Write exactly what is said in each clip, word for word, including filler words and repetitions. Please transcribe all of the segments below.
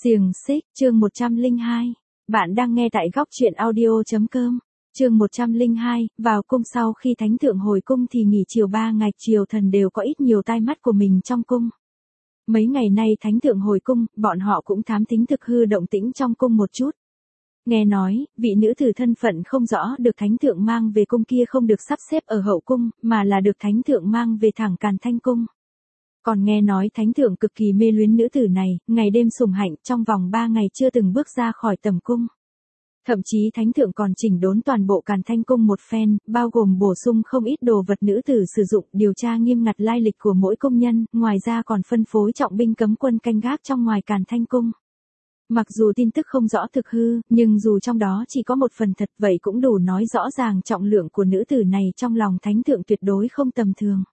Xiềng xích, chương một trăm lẻ hai. Bạn đang nghe tại góc truyện audio.com. Chương một trăm lẻ hai, vào cung sau khi thánh thượng hồi cung thì nghỉ chiều ba ngày, triều thần đều có ít nhiều tai mắt của mình trong cung. Mấy ngày nay thánh thượng hồi cung, bọn họ cũng thám thính thực hư động tĩnh trong cung một chút. Nghe nói, vị nữ tử thân phận không rõ được thánh thượng mang về cung kia không được sắp xếp ở hậu cung, mà là được thánh thượng mang về thẳng Càn Thanh cung. Còn nghe nói thánh thượng cực kỳ mê luyến nữ tử này, ngày đêm sùng hạnh, trong vòng ba ngày chưa từng bước ra khỏi tầm cung. Thậm chí thánh thượng còn chỉnh đốn toàn bộ Càn Thanh cung một phen, bao gồm bổ sung không ít đồ vật nữ tử sử dụng, điều tra nghiêm ngặt lai lịch của mỗi công nhân, ngoài ra còn phân phối trọng binh cấm quân canh gác trong ngoài Càn Thanh cung. Mặc dù tin tức không rõ thực hư, nhưng dù trong đó chỉ có một phần thật, vậy cũng đủ nói rõ ràng trọng lượng của nữ tử này trong lòng thánh thượng tuyệt đối không tầm thường.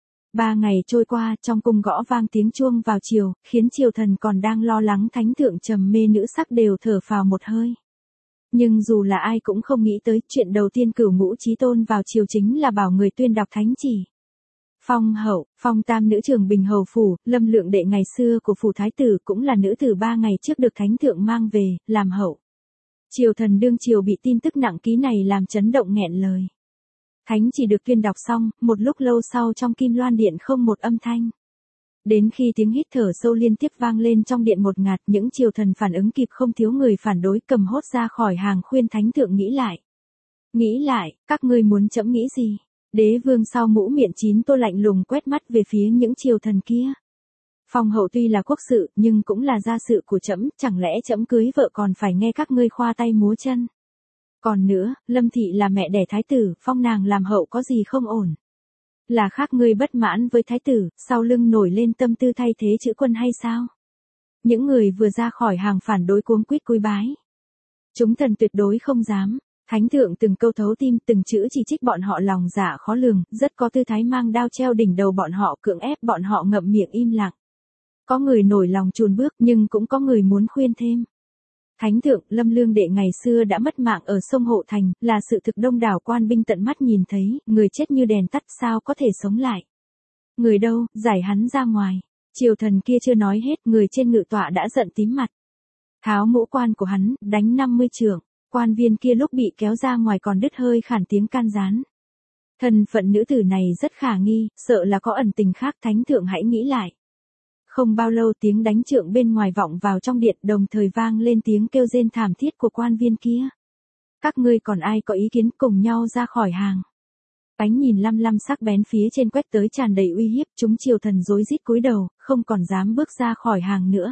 Ba ngày trôi qua, trong cung gõ vang tiếng chuông vào chiều, khiến triều thần còn đang lo lắng thánh thượng trầm mê nữ sắc đều thở phào một hơi. Nhưng dù là ai cũng không nghĩ tới, chuyện đầu tiên Cửu Ngũ Chí Tôn vào chiều chính là bảo người tuyên đọc thánh chỉ. Phong hậu, phong tam nữ trường Bình Hầu phủ, Lâm Lượng đệ ngày xưa của phủ thái tử cũng là nữ tử ba ngày trước được thánh thượng mang về, làm hậu. Triều thần đương triều bị tin tức nặng ký này làm chấn động nghẹn lời. Thánh chỉ được tuyên đọc xong, một lúc lâu sau trong Kim Loan điện không một âm thanh. Đến khi tiếng hít thở sâu liên tiếp vang lên trong điện một ngạt, những triều thần phản ứng kịp không thiếu người phản đối cầm hốt ra khỏi hàng khuyên thánh thượng nghĩ lại. Nghĩ lại, các ngươi muốn trẫm nghĩ gì? Đế vương sau mũ miệng chín tô lạnh lùng quét mắt về phía những triều thần kia. Phong hậu tuy là quốc sự, nhưng cũng là gia sự của trẫm, chẳng lẽ trẫm cưới vợ còn phải nghe các ngươi khoa tay múa chân? Còn nữa, Lâm thị là mẹ đẻ thái tử, phong nàng làm hậu có gì không ổn? Là khác ngươi bất mãn với thái tử, sau lưng nổi lên tâm tư thay thế chữ quân hay sao? Những người vừa ra khỏi hàng phản đối cuống quýt cúi bái. Chúng thần tuyệt đối không dám. Thánh thượng từng câu thấu tim, từng chữ chỉ trích bọn họ lòng dạ khó lường, rất có tư thái mang đao treo đỉnh đầu bọn họ, cưỡng ép bọn họ ngậm miệng im lặng. Có người nổi lòng chùn bước, nhưng cũng có người muốn khuyên thêm. Thánh thượng, Lâm Lương đệ ngày xưa đã mất mạng ở sông Hộ Thành, là sự thực đông đảo quan binh tận mắt nhìn thấy, người chết như đèn tắt sao có thể sống lại. Người đâu, giải hắn ra ngoài. Triều thần kia chưa nói hết, người trên ngự tọa đã giận tím mặt. Tháo mũ quan của hắn, đánh năm mươi chưởng. Quan viên kia lúc bị kéo ra ngoài còn đứt hơi khản tiếng can gián. Thân phận nữ tử này rất khả nghi, sợ là có ẩn tình khác, thánh thượng hãy nghĩ lại. Không bao lâu tiếng đánh trượng bên ngoài vọng vào trong điện, đồng thời vang lên tiếng kêu rên thảm thiết của quan viên kia. Các ngươi còn ai có ý kiến, cùng nhau ra khỏi hàng. Ánh nhìn lăm lăm sắc bén phía trên quét tới tràn đầy uy hiếp, chúng triều thần rối rít cúi đầu, không còn dám bước ra khỏi hàng nữa.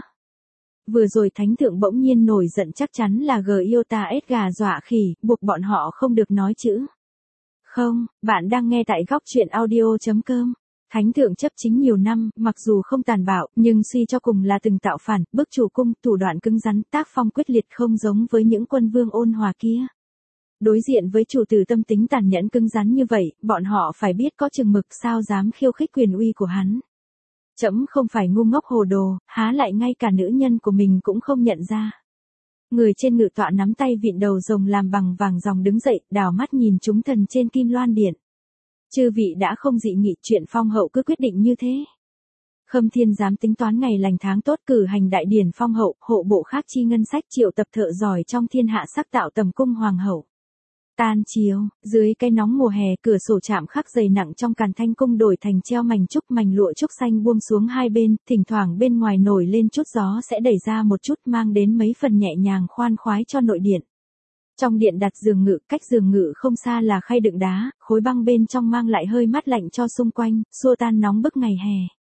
Vừa rồi thánh thượng bỗng nhiên nổi giận chắc chắn là gờ yêu ta ết gà dọa khỉ, buộc bọn họ không được nói chữ. Không, bạn đang nghe tại góc truyện audio.com. Thánh thượng chấp chính nhiều năm, mặc dù không tàn bạo, nhưng suy cho cùng là từng tạo phản, bức chủ cung, thủ đoạn cứng rắn, tác phong quyết liệt không giống với những quân vương ôn hòa kia. Đối diện với chủ tử tâm tính tàn nhẫn cứng rắn như vậy, bọn họ phải biết có chừng mực, sao dám khiêu khích quyền uy của hắn. Trẫm không phải ngu ngốc hồ đồ, há lại ngay cả nữ nhân của mình cũng không nhận ra. Người trên ngự tọa nắm tay vịn đầu rồng làm bằng vàng ròng đứng dậy, đảo mắt nhìn chúng thần trên Kim Loan điện. Chư vị đã không dị nghị, chuyện phong hậu cứ quyết định như thế. Khâm Thiên dám tính toán ngày lành tháng tốt, cử hành đại điển phong hậu, hộ bộ khác chi ngân sách, triệu tập thợ giỏi trong thiên hạ sắc tạo tầm cung hoàng hậu. Tan chiều, dưới cái nóng mùa hè, cửa sổ chạm khắc dày nặng trong Càn Thanh cung đổi thành treo mành trúc, mành lụa trúc xanh buông xuống hai bên, thỉnh thoảng bên ngoài nổi lên chút gió sẽ đẩy ra một chút, mang đến mấy phần nhẹ nhàng khoan khoái cho nội điện. Trong điện đặt giường ngự, cách giường ngự không xa là khay đựng đá, khối băng bên trong mang lại hơi mát lạnh cho xung quanh, xua tan nóng bức ngày hè.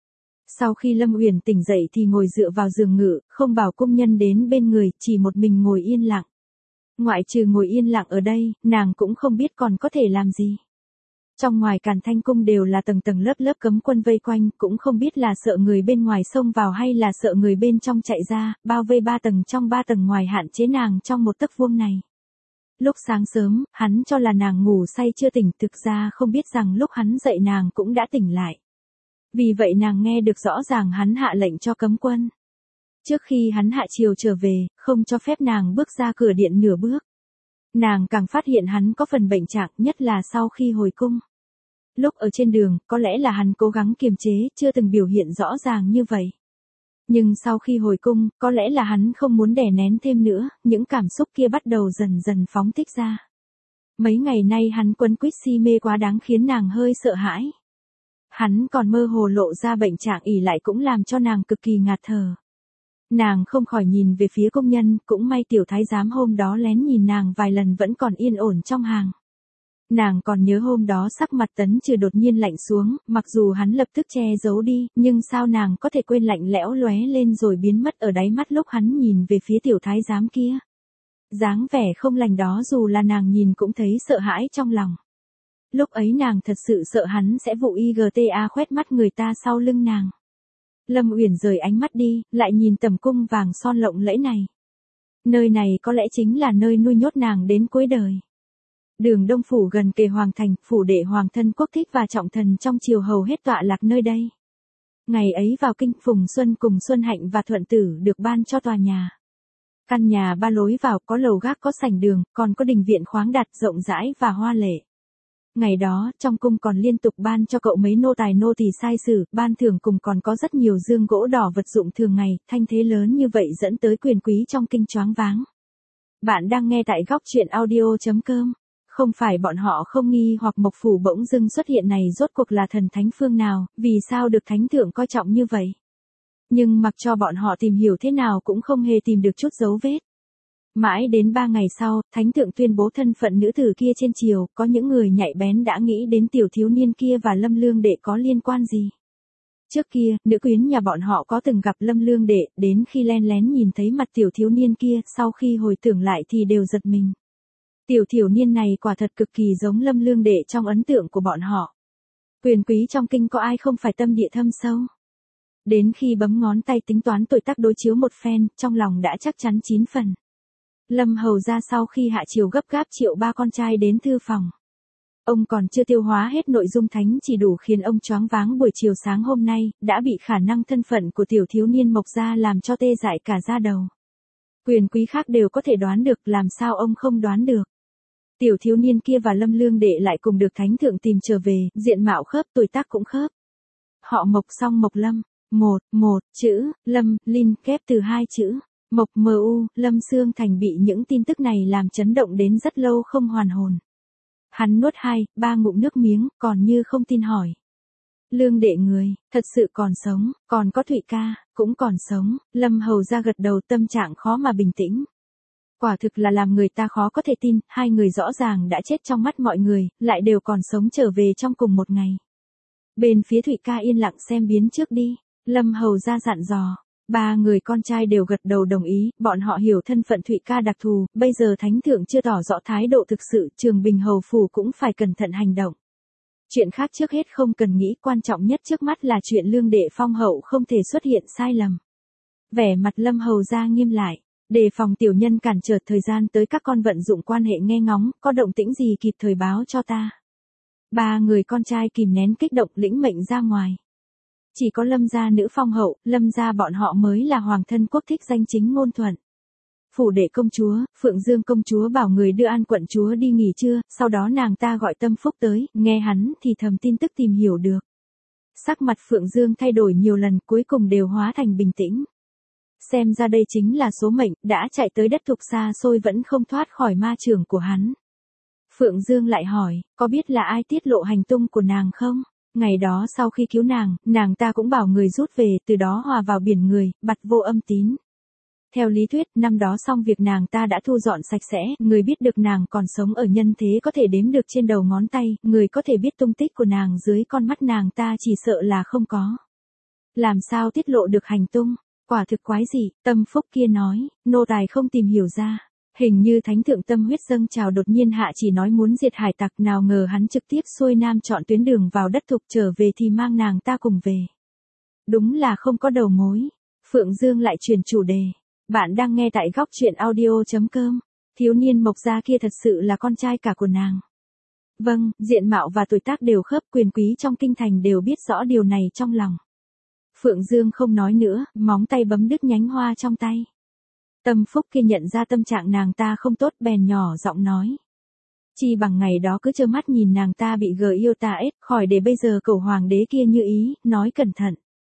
Sau khi Lâm Uyển tỉnh dậy thì ngồi dựa vào giường ngự, không bảo cung nhân đến bên người, chỉ một mình ngồi yên lặng. Ngoại trừ ngồi yên lặng ở đây, nàng cũng không biết còn có thể làm gì. Trong ngoài Càn Thanh cung đều là tầng tầng lớp lớp cấm quân vây quanh, cũng không biết là sợ người bên ngoài xông vào hay là sợ người bên trong chạy ra, bao vây ba tầng trong ba tầng ngoài hạn chế nàng trong một tấc vuông này. Lúc sáng sớm, hắn cho là nàng ngủ say chưa tỉnh, thực ra không biết rằng lúc hắn dậy nàng cũng đã tỉnh lại. Vì vậy nàng nghe được rõ ràng hắn hạ lệnh cho cấm quân. Trước khi hắn hạ triều trở về, không cho phép nàng bước ra cửa điện nửa bước. Nàng càng phát hiện hắn có phần bệnh trạng, nhất là sau khi hồi cung. Lúc ở trên đường, có lẽ là hắn cố gắng kiềm chế, chưa từng biểu hiện rõ ràng như vậy. Nhưng sau khi hồi cung, có lẽ là hắn không muốn đè nén thêm nữa, những cảm xúc kia bắt đầu dần dần phóng thích ra. Mấy ngày nay hắn quấn quýt si mê quá đáng khiến nàng hơi sợ hãi. Hắn còn mơ hồ lộ ra bệnh trạng ỉ lại cũng làm cho nàng cực kỳ ngạt thở. Nàng không khỏi nhìn về phía công nhân, cũng may tiểu thái giám hôm đó lén nhìn nàng vài lần vẫn còn yên ổn trong hàng. Nàng còn nhớ hôm đó sắc mặt Tấn Trừ đột nhiên lạnh xuống, mặc dù hắn lập tức che giấu đi, nhưng sao nàng có thể quên lạnh lẽo lóe lên rồi biến mất ở đáy mắt lúc hắn nhìn về phía tiểu thái giám kia. Dáng vẻ không lành đó dù là nàng nhìn cũng thấy sợ hãi trong lòng. Lúc ấy nàng thật sự sợ hắn sẽ vụ i giê tê a khoét mắt người ta sau lưng nàng. Lâm Uyển rời ánh mắt đi, lại nhìn tầm cung vàng son lộng lẫy này. Nơi này có lẽ chính là nơi nuôi nhốt nàng đến cuối đời. Đường Đông Phủ gần kề Hoàng Thành, phủ đệ Hoàng thân quốc thích và trọng thần trong triều hầu hết tọa lạc nơi đây. Ngày ấy vào kinh, Phùng Xuân cùng Xuân Hạnh và Thuận Tử được ban cho tòa nhà. Căn nhà ba lối vào, có lầu gác, có sảnh đường, còn có đình viện khoáng đạt rộng rãi và hoa lệ. Ngày đó, trong cung còn liên tục ban cho cậu mấy nô tài nô tỳ sai sử, ban thưởng cùng còn có rất nhiều dương gỗ đỏ vật dụng thường ngày, thanh thế lớn như vậy dẫn tới quyền quý trong kinh choáng váng. Bạn đang nghe tại góc truyện audio chấm com. Không phải bọn họ không nghi hoặc Mộc Phủ bỗng dưng xuất hiện này rốt cuộc là thần thánh phương nào, vì sao được thánh thượng coi trọng như vậy. Nhưng mặc cho bọn họ tìm hiểu thế nào cũng không hề tìm được chút dấu vết. Mãi đến ba ngày sau, thánh thượng tuyên bố thân phận nữ tử kia trên triều, có những người nhạy bén đã nghĩ đến tiểu thiếu niên kia và Lâm Lương Đệ có liên quan gì. Trước kia, nữ quyến nhà bọn họ có từng gặp Lâm Lương Đệ, đến khi len lén nhìn thấy mặt tiểu thiếu niên kia, sau khi hồi tưởng lại thì đều giật mình. Tiểu thiếu niên này quả thật cực kỳ giống Lâm Lương Đệ trong ấn tượng của bọn họ. Quyền quý trong kinh có ai không phải tâm địa thâm sâu. Đến khi bấm ngón tay tính toán tuổi tác đối chiếu một phen, trong lòng đã chắc chắn chín phần. Lâm hầu ra sau khi hạ triều gấp gáp triệu ba con trai đến thư phòng. Ông còn chưa tiêu hóa hết nội dung thánh chỉ đủ khiến ông choáng váng buổi chiều sáng hôm nay, đã bị khả năng thân phận của tiểu thiếu niên Mộc gia làm cho tê dại cả da đầu. Quyền quý khác đều có thể đoán được, làm sao ông không đoán được. Tiểu thiếu niên kia và Lâm Lương Đệ lại cùng được thánh thượng tìm trở về, diện mạo khớp, tuổi tác cũng khớp. Họ Mộc song Mộc Lâm, một, một, chữ, Lâm, Linh, ghép từ hai chữ. Mộc mu, Lâm Xương Thành bị những tin tức này làm chấn động đến rất lâu không hoàn hồn. Hắn nuốt hai, ba ngụm nước miếng, còn như không tin hỏi. Lương Đệ người, thật sự còn sống, còn có Thụy ca, cũng còn sống. Lâm hầu ra gật đầu, tâm trạng khó mà bình tĩnh. Quả thực là làm người ta khó có thể tin, hai người rõ ràng đã chết trong mắt mọi người, lại đều còn sống trở về trong cùng một ngày. Bên phía Thụy ca yên lặng xem biến trước đi, Lâm hầu ra dặn dò. Ba người con trai đều gật đầu đồng ý, bọn họ hiểu thân phận Thụy ca đặc thù, bây giờ thánh thượng chưa tỏ rõ thái độ thực sự, Trường Bình hầu phủ cũng phải cẩn thận hành động. Chuyện khác trước hết không cần nghĩ, quan trọng nhất trước mắt là chuyện Lương Đệ phong hậu không thể xuất hiện sai lầm. Vẻ mặt Lâm hầu ra nghiêm lại, đề phòng tiểu nhân cản trở, thời gian tới các con vận dụng quan hệ nghe ngóng, có động tĩnh gì kịp thời báo cho ta. Ba người con trai kìm nén kích động lĩnh mệnh ra ngoài. Chỉ có Lâm gia nữ phong hậu, Lâm gia bọn họ mới là hoàng thân quốc thích danh chính ngôn thuận. Phủ đệ công chúa, Phượng Dương công chúa bảo người đưa An quận chúa đi nghỉ trưa, sau đó nàng ta gọi Tâm Phúc tới, nghe hắn thì thầm tin tức tìm hiểu được. Sắc mặt Phượng Dương thay đổi nhiều lần, cuối cùng đều hóa thành bình tĩnh. Xem ra đây chính là số mệnh, đã chạy tới đất thục xa xôi vẫn không thoát khỏi ma trường của hắn. Phượng Dương lại hỏi, có biết là ai tiết lộ hành tung của nàng không? Ngày đó sau khi cứu nàng, nàng ta cũng bảo người rút về, từ đó hòa vào biển người, bặt vô âm tín. Theo lý thuyết, năm đó xong việc nàng ta đã thu dọn sạch sẽ, người biết được nàng còn sống ở nhân thế có thể đếm được trên đầu ngón tay, người có thể biết tung tích của nàng dưới con mắt nàng ta chỉ sợ là không có. Làm sao tiết lộ được hành tung? Quả thực quái dị, Tâm Phúc kia nói, nô tài không tìm hiểu ra. Hình như thánh thượng tâm huyết dâng trào đột nhiên hạ chỉ nói muốn diệt hải tặc, nào ngờ hắn trực tiếp xuôi nam chọn tuyến đường vào đất thục, trở về thì mang nàng ta cùng về. Đúng là không có đầu mối. Phượng Dương lại chuyển chủ đề. Bạn đang nghe tại góc truyện audio chấm com. Thiếu niên Mộc gia kia thật sự là con trai cả của nàng. Vâng, diện mạo và tuổi tác đều khớp, quyền quý trong kinh thành đều biết rõ điều này trong lòng. Phượng Dương không nói nữa, móng tay bấm đứt nhánh hoa trong tay. Tâm Phúc kia nhận ra tâm trạng nàng ta không tốt, bèn nhỏ giọng nói. Chi bằng ngày đó cứ trơ mắt nhìn nàng ta bị gờ yêu ta ết, khỏi để bây giờ cẩu hoàng đế kia như ý, nói cẩn thận.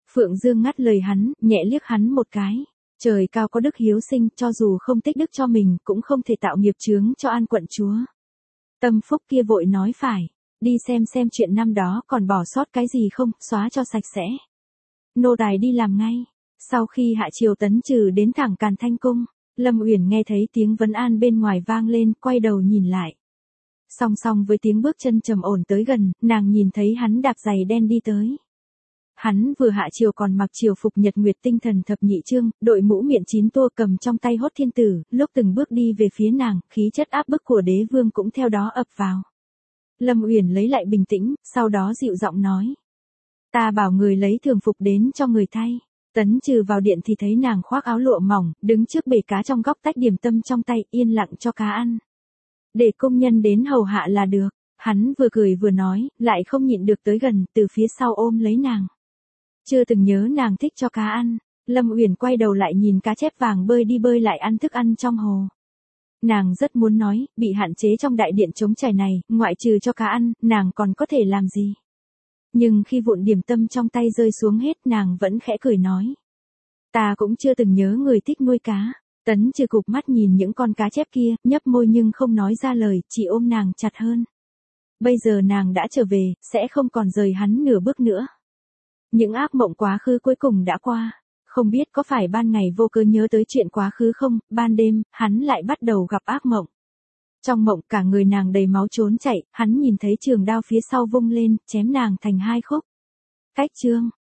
Phượng Dương ngắt lời hắn, nhẹ liếc hắn một cái. Trời cao có đức hiếu sinh, cho dù không tích đức cho mình, cũng không thể tạo nghiệp chướng cho An quận chúa. Tâm Phúc kia vội nói phải, đi xem xem chuyện năm đó còn bỏ sót cái gì không, xóa cho sạch sẽ. Nô tài đi làm ngay. Sau khi hạ triều Tấn Trừ đến thẳng Càn Thanh Cung, Lâm Uyển nghe thấy tiếng vấn an bên ngoài vang lên, quay đầu nhìn lại. Song song với tiếng bước chân trầm ổn tới gần, nàng nhìn thấy hắn đạp giày đen đi tới. Hắn vừa hạ triều còn mặc triều phục nhật nguyệt tinh thần thập nhị chương, đội mũ miệng chín tua, cầm trong tay hốt thiên tử, lúc từng bước đi về phía nàng, khí chất áp bức của đế vương cũng theo đó ập vào. Lâm Uyển lấy lại bình tĩnh, sau đó dịu giọng nói. Ta bảo người lấy thường phục đến cho người thay. Tấn Trừ vào điện thì thấy nàng khoác áo lụa mỏng, đứng trước bể cá trong góc tách điểm tâm trong tay, yên lặng cho cá ăn. Để công nhân đến hầu hạ là được. Hắn vừa cười vừa nói, lại không nhịn được tới gần, từ phía sau ôm lấy nàng. Chưa từng nhớ nàng thích cho cá ăn. Lâm Uyển quay đầu lại nhìn cá chép vàng bơi đi bơi lại ăn thức ăn trong hồ. Nàng rất muốn nói, bị hạn chế trong đại điện trống trải này, ngoại trừ cho cá ăn, nàng còn có thể làm gì. Nhưng khi vụn điểm tâm trong tay rơi xuống hết, nàng vẫn khẽ cười nói. Ta cũng chưa từng nhớ người thích nuôi cá. Tấn Trừ cụp mắt nhìn những con cá chép kia, nhấp môi nhưng không nói ra lời, chỉ ôm nàng chặt hơn. Bây giờ nàng đã trở về, sẽ không còn rời hắn nửa bước nữa. Những ác mộng quá khứ cuối cùng đã qua. Không biết có phải ban ngày vô cớ nhớ tới chuyện quá khứ không, ban đêm, hắn lại bắt đầu gặp ác mộng. Trong mộng cả người nàng đầy máu trốn chạy, hắn nhìn thấy trường đao phía sau vung lên, chém nàng thành hai khúc. Cách chương.